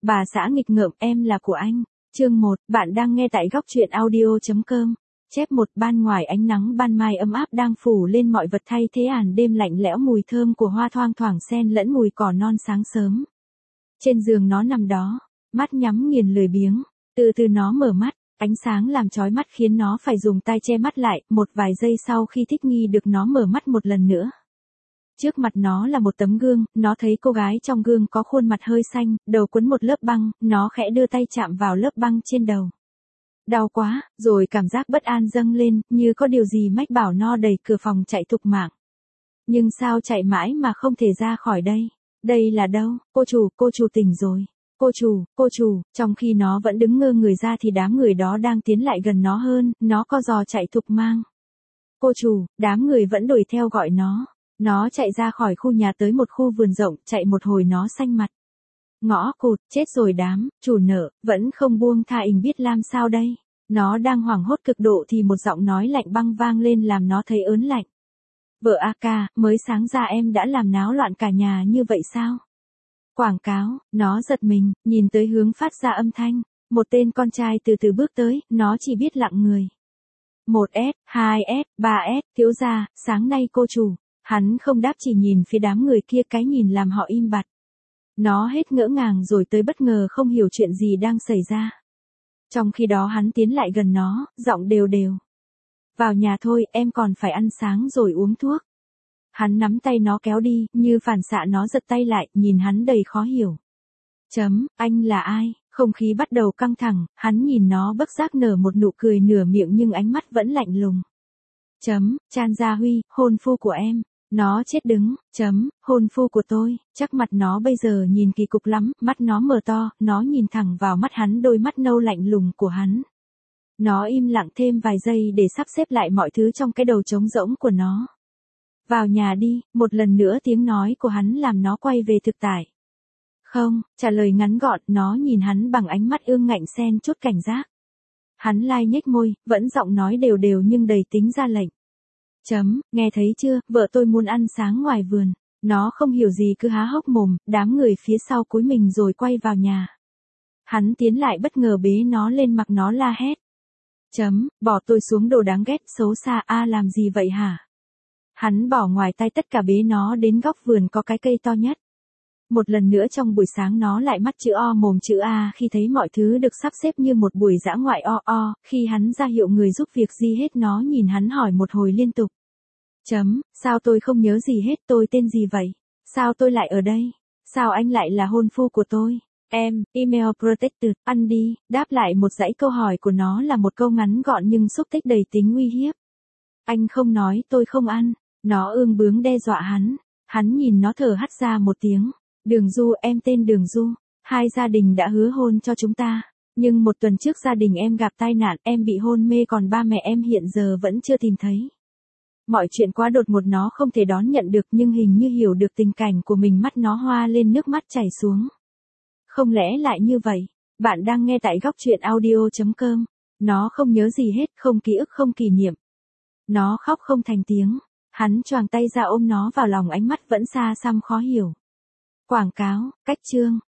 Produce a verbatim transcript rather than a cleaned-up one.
Bà xã nghịch ngợm, em là của anh. Chương một, bạn đang nghe tại góc truyện audio.com. Chép một, ban ngoài ánh nắng ban mai ấm áp đang phủ lên mọi vật thay thế àn đêm lạnh lẽo, mùi thơm của hoa thoang thoảng xen lẫn mùi cỏ non sáng sớm. Trên giường nó nằm đó, mắt nhắm nghiền lười biếng, từ từ nó mở mắt, ánh sáng làm chói mắt khiến nó phải dùng tay che mắt lại, một vài giây sau khi thích nghi được nó mở mắt một lần nữa. Trước mặt nó là một tấm gương, nó thấy cô gái trong gương có khuôn mặt hơi xanh, đầu quấn một lớp băng, nó khẽ đưa tay chạm vào lớp băng trên đầu. Đau quá, rồi cảm giác bất an dâng lên, như có điều gì mách bảo nó đẩy cửa phòng chạy thục mạng. Nhưng sao chạy mãi mà không thể ra khỏi đây? Đây là đâu? Cô chủ, cô chủ tỉnh rồi. Cô chủ, cô chủ, trong khi nó vẫn đứng ngơ người ra thì đám người đó đang tiến lại gần nó hơn, nó co giò chạy thục mang. Cô chủ, đám người vẫn đuổi theo gọi nó. Nó chạy ra khỏi khu nhà tới một khu vườn rộng, chạy một hồi nó xanh mặt. Ngõ cụt, chết rồi đám, chủ nợ, vẫn không buông tha, ình biết làm sao đây. Nó đang hoảng hốt cực độ thì một giọng nói lạnh băng vang lên làm nó thấy ớn lạnh. Vợ A ca, mới sáng ra em đã làm náo loạn cả nhà như vậy sao? Quảng cáo, nó giật mình, nhìn tới hướng phát ra âm thanh. Một tên con trai từ từ bước tới, nó chỉ biết lặng người. một S, hai S, ba S, thiếu gia, sáng nay cô chủ. Hắn không đáp, chỉ nhìn phía đám người kia, cái nhìn làm họ im bặt. Nó hết ngỡ ngàng rồi tới bất ngờ, không hiểu chuyện gì đang xảy ra. Trong khi đó hắn tiến lại gần nó, giọng đều đều. Vào nhà thôi, em còn phải ăn sáng rồi uống thuốc. Hắn nắm tay nó kéo đi, như phản xạ nó giật tay lại, nhìn hắn đầy khó hiểu. Chấm, anh là ai? Không khí bắt đầu căng thẳng, hắn nhìn nó bất giác nở một nụ cười nửa miệng nhưng ánh mắt vẫn lạnh lùng. Chấm, Chan Gia Huy, hôn phu của em. Nó chết đứng, chấm, hôn phu của tôi, chắc mặt nó bây giờ nhìn kỳ cục lắm, mắt nó mở to, nó nhìn thẳng vào mắt hắn, đôi mắt nâu lạnh lùng của hắn. Nó im lặng thêm vài giây để sắp xếp lại mọi thứ trong cái đầu trống rỗng của nó. Vào nhà đi, một lần nữa tiếng nói của hắn làm nó quay về thực tại. Không, trả lời ngắn gọn, nó nhìn hắn bằng ánh mắt ương ngạnh xen chút cảnh giác. Hắn lai nhếch môi, vẫn giọng nói đều đều nhưng đầy tính ra lệnh. Chấm, nghe thấy chưa, vợ tôi muốn ăn sáng ngoài vườn. Nó không hiểu gì cứ há hốc mồm, đám người phía sau cúi mình rồi quay vào nhà. Hắn tiến lại bất ngờ bế nó lên, mặc nó la hét. Chấm, bỏ tôi xuống, đồ đáng ghét, xấu xa, a làm gì vậy hả? Hắn bỏ ngoài tay tất cả, bế nó đến góc vườn có cái cây to nhất. Một lần nữa trong buổi sáng nó lại mắt chữ O mồm chữ A khi thấy mọi thứ được sắp xếp như một buổi dã ngoại o o, khi hắn ra hiệu người giúp việc gì hết nó nhìn hắn hỏi một hồi liên tục. Chấm, sao tôi không nhớ gì hết, tôi tên gì vậy? Sao tôi lại ở đây? Sao anh lại là hôn phu của tôi? Em, email protected, ăn đi, đáp lại một dãy câu hỏi của nó là một câu ngắn gọn nhưng xúc tích đầy tính uy hiếp. Anh không nói tôi không ăn, nó ương bướng đe dọa hắn, hắn nhìn nó thở hắt ra một tiếng. Đường Du, em tên Đường Du, hai gia đình đã hứa hôn cho chúng ta, nhưng một tuần trước gia đình em gặp tai nạn, em bị hôn mê, còn ba mẹ em hiện giờ vẫn chưa tìm thấy. Mọi chuyện quá đột ngột nó không thể đón nhận được, nhưng hình như hiểu được tình cảnh của mình, mắt nó hoa lên, nước mắt chảy xuống. Không lẽ lại như vậy? Bạn đang nghe tại góc truyện audio.com. Nó không nhớ gì hết, không ký ức, không kỷ niệm. Nó khóc không thành tiếng, hắn choàng tay ra ôm nó vào lòng, ánh mắt vẫn xa xăm khó hiểu. Quảng cáo, cách chương,